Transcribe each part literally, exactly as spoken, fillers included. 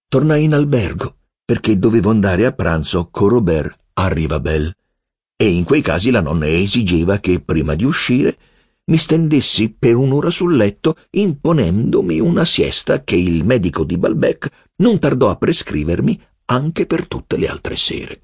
tornai in albergo, perché dovevo andare a pranzo con Robert a Rivabelle, e in quei casi la nonna esigeva che, prima di uscire, mi stendessi per un'ora sul letto imponendomi una siesta che il medico di Balbec non tardò a prescrivermi anche per tutte le altre sere.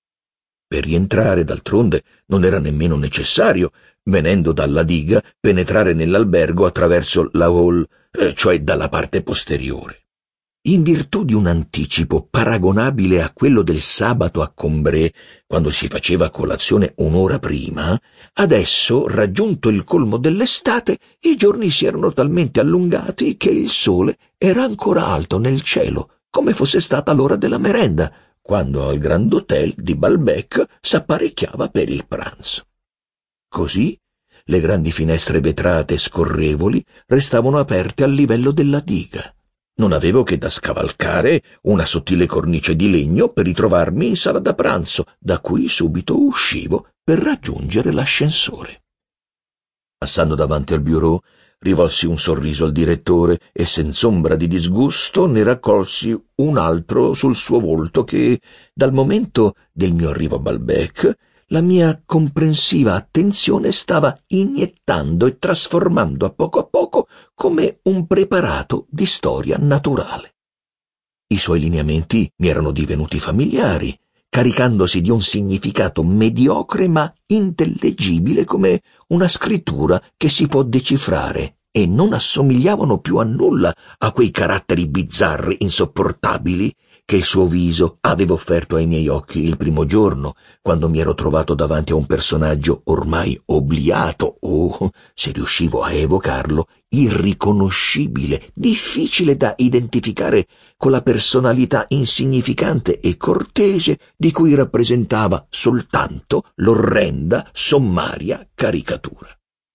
Per rientrare, d'altronde, non era nemmeno necessario, venendo dalla diga, penetrare nell'albergo attraverso la hall, eh, cioè dalla parte posteriore. In virtù di un anticipo paragonabile a quello del sabato a Combray, quando si faceva colazione un'ora prima, adesso, raggiunto il colmo dell'estate, i giorni si erano talmente allungati che il sole era ancora alto nel cielo, come fosse stata l'ora della merenda, quando al Grand Hotel di Balbec s'apparecchiava per il pranzo. Così le grandi finestre vetrate scorrevoli restavano aperte al livello della diga. Non avevo che da scavalcare una sottile cornice di legno per ritrovarmi in sala da pranzo, da cui subito uscivo per raggiungere l'ascensore. Passando davanti al bureau, rivolsi un sorriso al direttore e senz'ombra di disgusto ne raccolsi un altro sul suo volto che, dal momento del mio arrivo a Balbec, la mia comprensiva attenzione stava iniettando e trasformando a poco a poco come un preparato di storia naturale. I suoi lineamenti mi erano divenuti familiari, caricandosi di un significato mediocre ma intellegibile come una scrittura che si può decifrare, e non assomigliavano più a nulla a quei caratteri bizzarri insopportabili che il suo viso aveva offerto ai miei occhi il primo giorno, quando mi ero trovato davanti a un personaggio ormai obliato o, se riuscivo a evocarlo, irriconoscibile, difficile da identificare con la personalità insignificante e cortese di cui rappresentava soltanto l'orrenda, sommaria caricatura.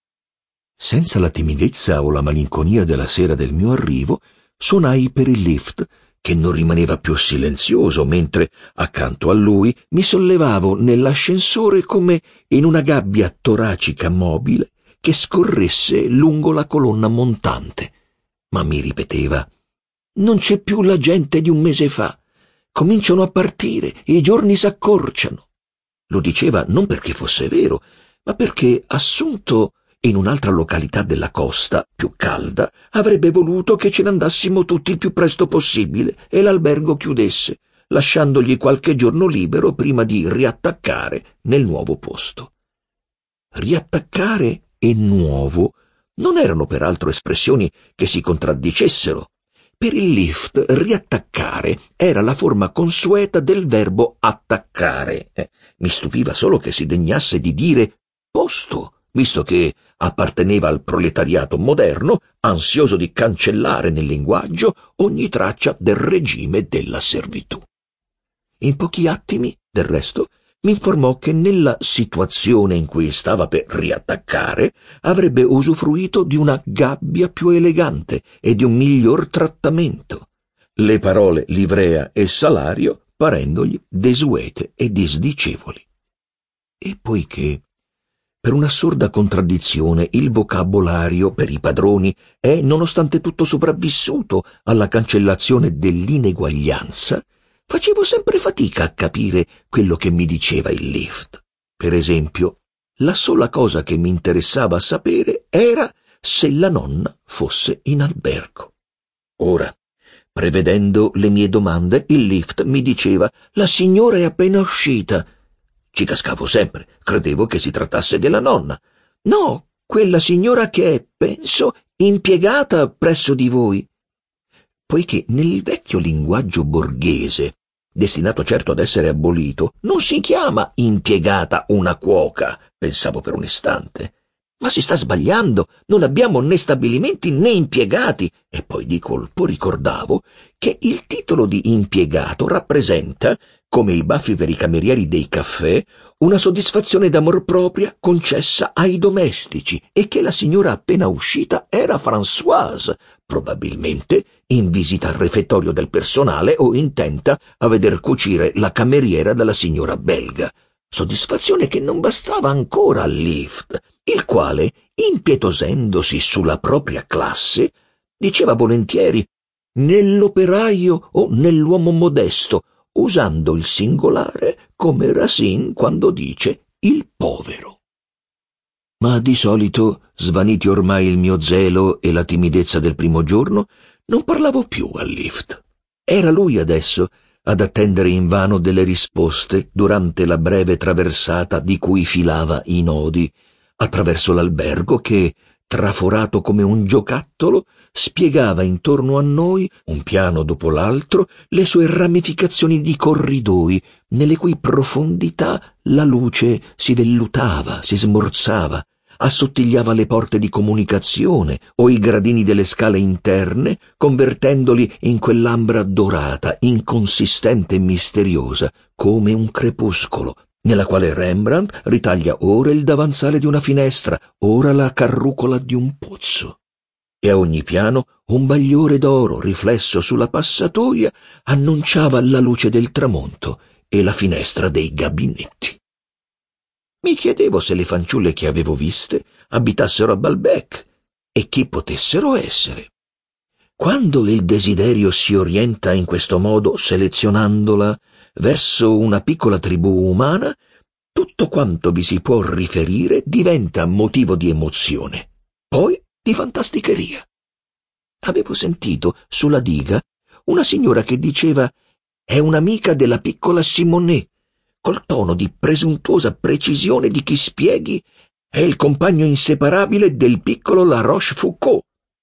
Senza la timidezza o la malinconia della sera del mio arrivo, suonai per il lift, che non rimaneva più silenzioso, mentre, accanto a lui, mi sollevavo nell'ascensore come in una gabbia toracica mobile che scorresse lungo la colonna montante. Ma mi ripeteva: «Non c'è più la gente di un mese fa. Cominciano a partire, i giorni s'accorciano». Lo diceva non perché fosse vero, ma perché, assunto in un'altra località della costa, più calda, avrebbe voluto che ce ne andassimo tutti il più presto possibile e l'albergo chiudesse, lasciandogli qualche giorno libero prima di riattaccare nel nuovo posto. Riattaccare e nuovo non erano peraltro espressioni che si contraddicessero. Per il lift riattaccare era la forma consueta del verbo attaccare. Eh, mi stupiva solo che si degnasse di dire posto, visto che apparteneva al proletariato moderno, ansioso di cancellare nel linguaggio ogni traccia del regime della servitù. In pochi attimi, del resto, mi informò che nella situazione in cui stava per riattaccare avrebbe usufruito di una gabbia più elegante e di un miglior trattamento. Le parole livrea e salario parendogli desuete e disdicevoli. E poiché, per un'assurda contraddizione, il vocabolario per i padroni è, nonostante tutto, sopravvissuto alla cancellazione dell'ineguaglianza, facevo sempre fatica a capire quello che mi diceva il lift. Per esempio, la sola cosa che mi interessava sapere era se la nonna fosse in albergo. Ora, prevedendo le mie domande, il lift mi diceva: «La signora è appena uscita». Ci cascavo sempre, credevo che si trattasse della nonna. «No, quella signora che è, penso, impiegata presso di voi». Poiché nel vecchio linguaggio borghese, destinato certo ad essere abolito, non si chiama impiegata una cuoca, pensavo per un istante. Ma si sta sbagliando, non abbiamo né stabilimenti né impiegati. E poi di colpo ricordavo che il titolo di impiegato rappresenta, come i baffi per i camerieri dei caffè, una soddisfazione d'amor propria concessa ai domestici, e che la signora appena uscita era Françoise, probabilmente in visita al refettorio del personale o intenta a veder cucire la cameriera della signora belga. Soddisfazione che non bastava ancora al lift, il quale, impietosendosi sulla propria classe, diceva volentieri: nell'operaio o nell'uomo modesto, usando il singolare come Racine quando dice il povero. Ma di solito, svaniti ormai il mio zelo e la timidezza del primo giorno, non parlavo più al lift. Era lui adesso ad attendere invano delle risposte durante la breve traversata di cui filava i nodi, attraverso l'albergo che, traforato come un giocattolo, spiegava intorno a noi, un piano dopo l'altro, le sue ramificazioni di corridoi, nelle cui profondità la luce si vellutava, si smorzava, assottigliava le porte di comunicazione o i gradini delle scale interne, convertendoli in quell'ambra dorata, inconsistente e misteriosa, come un crepuscolo, nella quale Rembrandt ritaglia ora il davanzale di una finestra, ora la carrucola di un pozzo. E a ogni piano un bagliore d'oro riflesso sulla passatoia annunciava la luce del tramonto e la finestra dei gabinetti. Mi chiedevo se le fanciulle che avevo viste abitassero a Balbec e chi potessero essere. Quando il desiderio si orienta in questo modo, selezionandola verso una piccola tribù umana, tutto quanto vi si può riferire diventa motivo di emozione, poi di fantasticheria. Avevo sentito sulla diga una signora che diceva «È un'amica della piccola Simonet», col tono di presuntuosa precisione di chi spieghi «È il compagno inseparabile del piccolo La Rochefoucauld».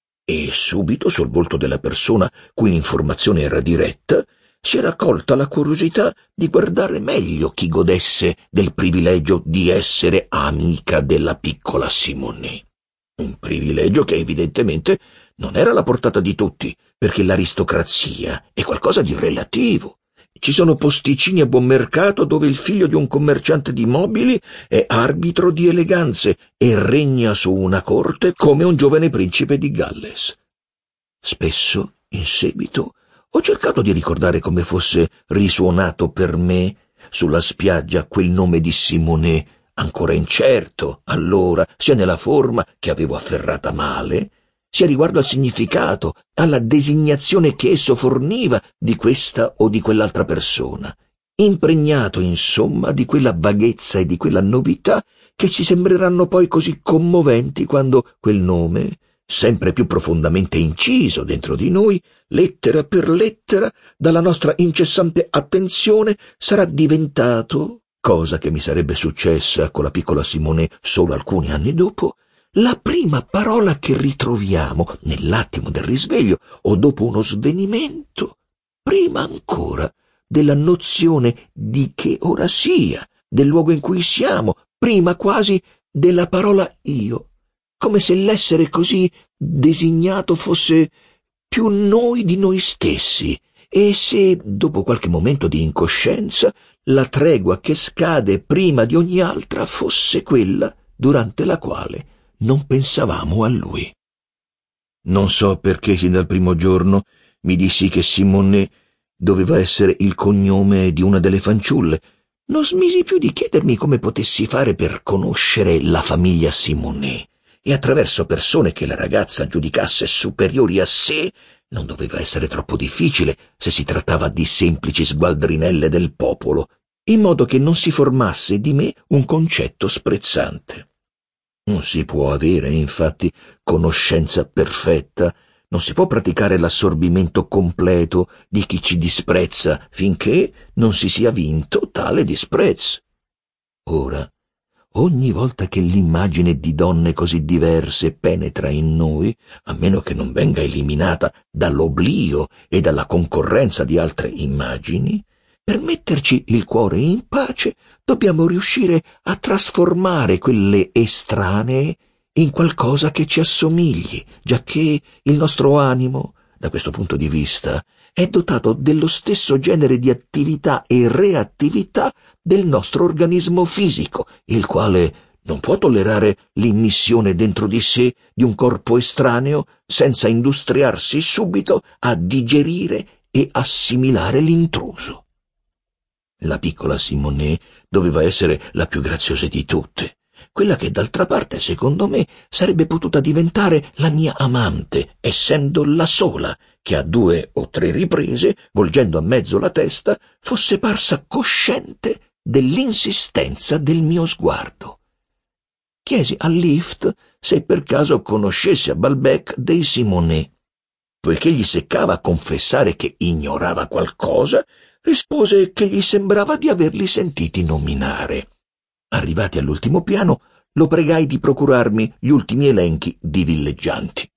E subito sul volto della persona cui l'informazione era diretta si era colta la curiosità di guardare meglio chi godesse del privilegio di essere amica della piccola Simonet. Un privilegio che evidentemente non era alla portata di tutti, perché l'aristocrazia è qualcosa di relativo. Ci sono posticini a buon mercato dove il figlio di un commerciante di mobili è arbitro di eleganze e regna su una corte come un giovane principe di Galles. Spesso, in seguito, ho cercato di ricordare come fosse risuonato per me sulla spiaggia quel nome di Simonet, ancora incerto, allora, sia nella forma che avevo afferrata male, sia riguardo al significato, alla designazione che esso forniva di questa o di quell'altra persona, impregnato insomma di quella vaghezza e di quella novità che ci sembreranno poi così commoventi quando quel nome, sempre più profondamente inciso dentro di noi, lettera per lettera, dalla nostra incessante attenzione, sarà diventato, cosa che mi sarebbe successa con la piccola Simonet solo alcuni anni dopo, la prima parola che ritroviamo nell'attimo del risveglio o dopo uno svenimento, prima ancora della nozione di che ora sia, del luogo in cui siamo, prima quasi della parola io, come se l'essere così designato fosse più noi di noi stessi, e se, dopo qualche momento di incoscienza, la tregua che scade prima di ogni altra fosse quella durante la quale non pensavamo a lui. Non so perché sin dal primo giorno mi dissi che Simonet doveva essere il cognome di una delle fanciulle. Non smisi più di chiedermi come potessi fare per conoscere la famiglia Simonet, e attraverso persone che la ragazza giudicasse superiori a sé non doveva essere troppo difficile se si trattava di semplici sgualdrinelle del popolo, in modo che non si formasse di me un concetto sprezzante. Non si può avere, infatti, conoscenza perfetta, non si può praticare l'assorbimento completo di chi ci disprezza finché non si sia vinto tale disprezzo. Ora, ogni volta che l'immagine di donne così diverse penetra in noi, a meno che non venga eliminata dall'oblio e dalla concorrenza di altre immagini, per metterci il cuore in pace dobbiamo riuscire a trasformare quelle estranee in qualcosa che ci assomigli, giacché il nostro animo, da questo punto di vista, è dotato dello stesso genere di attività e reattività del nostro organismo fisico, il quale non può tollerare l'immissione dentro di sé di un corpo estraneo senza industriarsi subito a digerire e assimilare l'intruso. La piccola Simonet doveva essere la più graziosa di tutte, quella che d'altra parte, secondo me, sarebbe potuta diventare la mia amante, essendo la sola che a due o tre riprese, volgendo a mezzo la testa, fosse parsa cosciente dell'insistenza del mio sguardo. Chiesi al lift se per caso conoscesse a Balbec dei Simonet. Poiché gli seccava confessare che ignorava qualcosa, rispose che gli sembrava di averli sentiti nominare. Arrivati all'ultimo piano, lo pregai di procurarmi gli ultimi elenchi di villeggianti.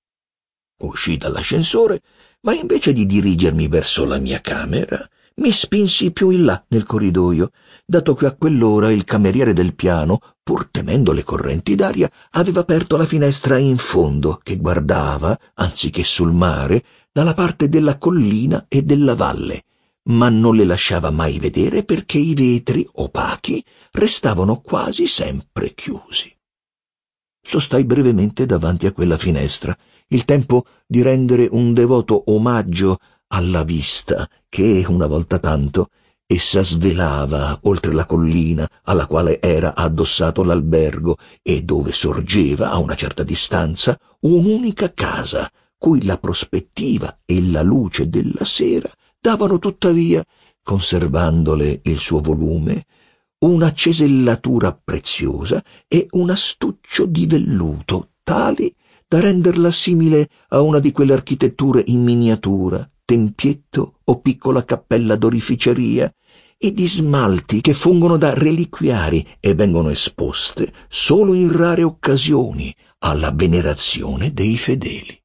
Uscì dall'ascensore, ma invece di dirigermi verso la mia camera, mi spinsi più in là nel corridoio, dato che a quell'ora il cameriere del piano, pur temendo le correnti d'aria, aveva aperto la finestra in fondo, che guardava, anziché sul mare, dalla parte della collina e della valle, ma non le lasciava mai vedere perché i vetri, opachi, restavano quasi sempre chiusi. Sostai brevemente davanti a quella finestra, il tempo di rendere un devoto omaggio alla vista che, una volta tanto, essa svelava oltre la collina alla quale era addossato l'albergo e dove sorgeva, a una certa distanza, un'unica casa, cui la prospettiva e la luce della sera davano tuttavia, conservandole il suo volume, una cesellatura preziosa e un astuccio di velluto tali da renderla simile a una di quelle architetture in miniatura, tempietto o piccola cappella d'orificeria, e di smalti che fungono da reliquiari e vengono esposte solo in rare occasioni alla venerazione dei fedeli.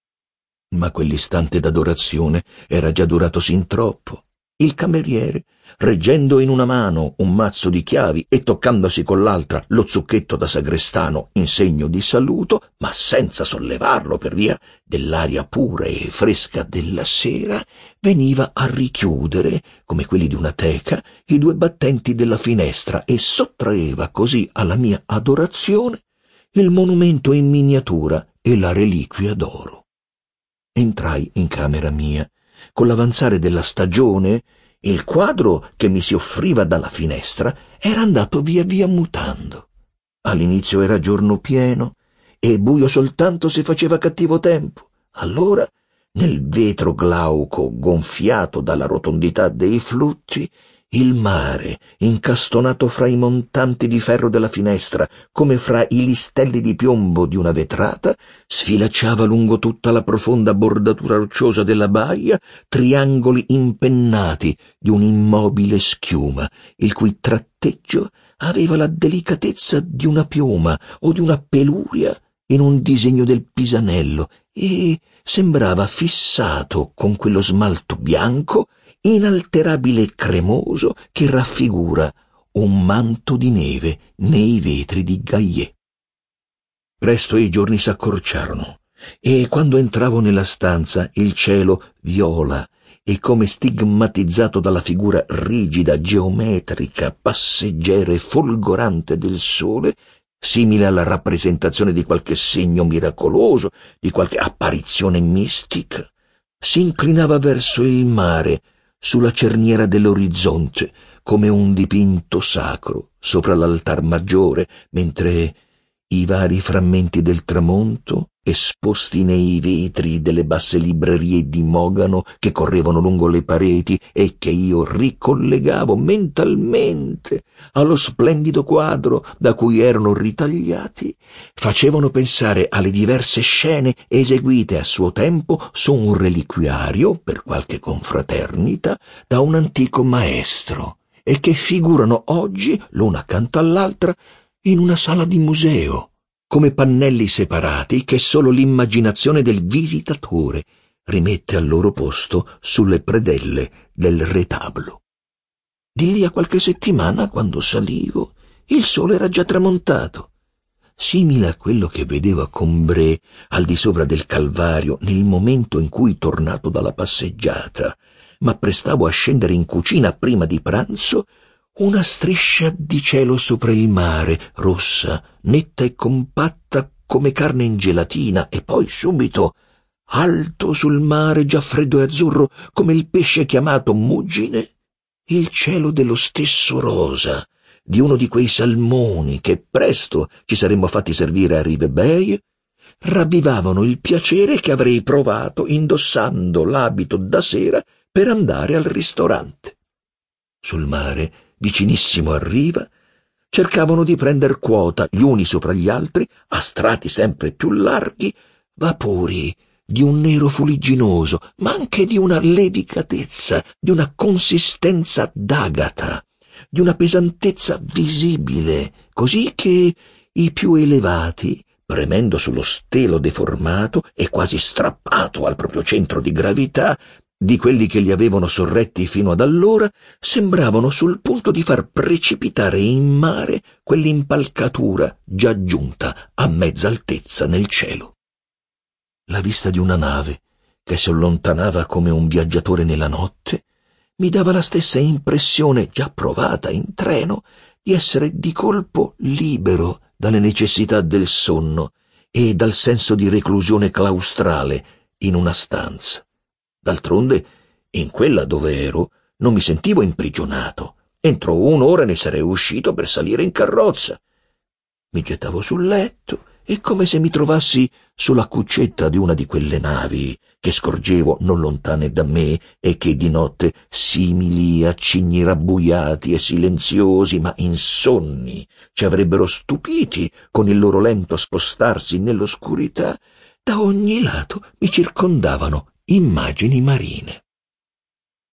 Ma quell'istante d'adorazione era già durato sin troppo. Il cameriere, reggendo in una mano un mazzo di chiavi e toccandosi con l'altra lo zucchetto da sagrestano in segno di saluto, ma senza sollevarlo per via dell'aria pura e fresca della sera, veniva a richiudere, come quelli di una teca, i due battenti della finestra e sottraeva così alla mia adorazione il monumento in miniatura e la reliquia d'oro. Entrai in camera mia. Con l'avanzare della stagione, il quadro che mi si offriva dalla finestra era andato via via mutando. All'inizio era giorno pieno e buio soltanto se faceva cattivo tempo. Allora, nel vetro glauco gonfiato dalla rotondità dei flutti, il mare, incastonato fra i montanti di ferro della finestra, come fra i listelli di piombo di una vetrata, sfilacciava lungo tutta la profonda bordatura rocciosa della baia triangoli impennati di un'immobile schiuma, il cui tratteggio aveva la delicatezza di una piuma o di una peluria in un disegno del Pisanello e sembrava fissato con quello smalto bianco inalterabile e cremoso che raffigura un manto di neve nei vetri di Gaillet. Presto i giorni s'accorciarono e quando entravo nella stanza il cielo viola e, come stigmatizzato dalla figura rigida, geometrica, passeggera e folgorante del sole, simile alla rappresentazione di qualche segno miracoloso, di qualche apparizione mistica, si inclinava verso il mare sulla cerniera dell'orizzonte come un dipinto sacro sopra l'altar maggiore, mentre i vari frammenti del tramonto, esposti nei vetri delle basse librerie di mogano che correvano lungo le pareti e che io ricollegavo mentalmente allo splendido quadro da cui erano ritagliati, facevano pensare alle diverse scene eseguite a suo tempo su un reliquiario, per qualche confraternita, da un antico maestro, e che figurano oggi, l'una accanto all'altra, in una sala di museo, come pannelli separati che solo l'immaginazione del visitatore rimette al loro posto sulle predelle del retablo. Di lì a qualche settimana, quando salivo, il sole era già tramontato, simile a quello che vedevo a Combray al di sopra del Calvario nel momento in cui, tornato dalla passeggiata, m'apprestavo a scendere in cucina prima di pranzo, una striscia di cielo sopra il mare, rossa, netta e compatta come carne in gelatina, e poi subito, alto sul mare già freddo e azzurro come il pesce chiamato muggine, il cielo dello stesso rosa, di uno di quei salmoni che presto ci saremmo fatti servire a Rive Bay, ravvivavano il piacere che avrei provato indossando l'abito da sera per andare al ristorante. Sul mare, vicinissimo a riva, cercavano di prender quota gli uni sopra gli altri, a strati sempre più larghi, vapori di un nero fuligginoso, ma anche di una levicatezza, di una consistenza d'agata, di una pesantezza visibile, così che i più elevati, premendo sullo stelo deformato e quasi strappato al proprio centro di gravità di quelli che li avevano sorretti fino ad allora, sembravano sul punto di far precipitare in mare quell'impalcatura già giunta a mezza altezza nel cielo. La vista di una nave che si allontanava come un viaggiatore nella notte mi dava la stessa impressione, già provata in treno, di essere di colpo libero dalle necessità del sonno e dal senso di reclusione claustrale in una stanza. D'altronde, in quella dove ero, non mi sentivo imprigionato. Entro un'ora ne sarei uscito per salire in carrozza. Mi gettavo sul letto e, come se mi trovassi sulla cuccetta di una di quelle navi che scorgevo non lontane da me e che di notte, simili a cigni rabbuiati e silenziosi ma insonni, ci avrebbero stupiti con il loro lento spostarsi nell'oscurità, da ogni lato mi circondavano immagini marine.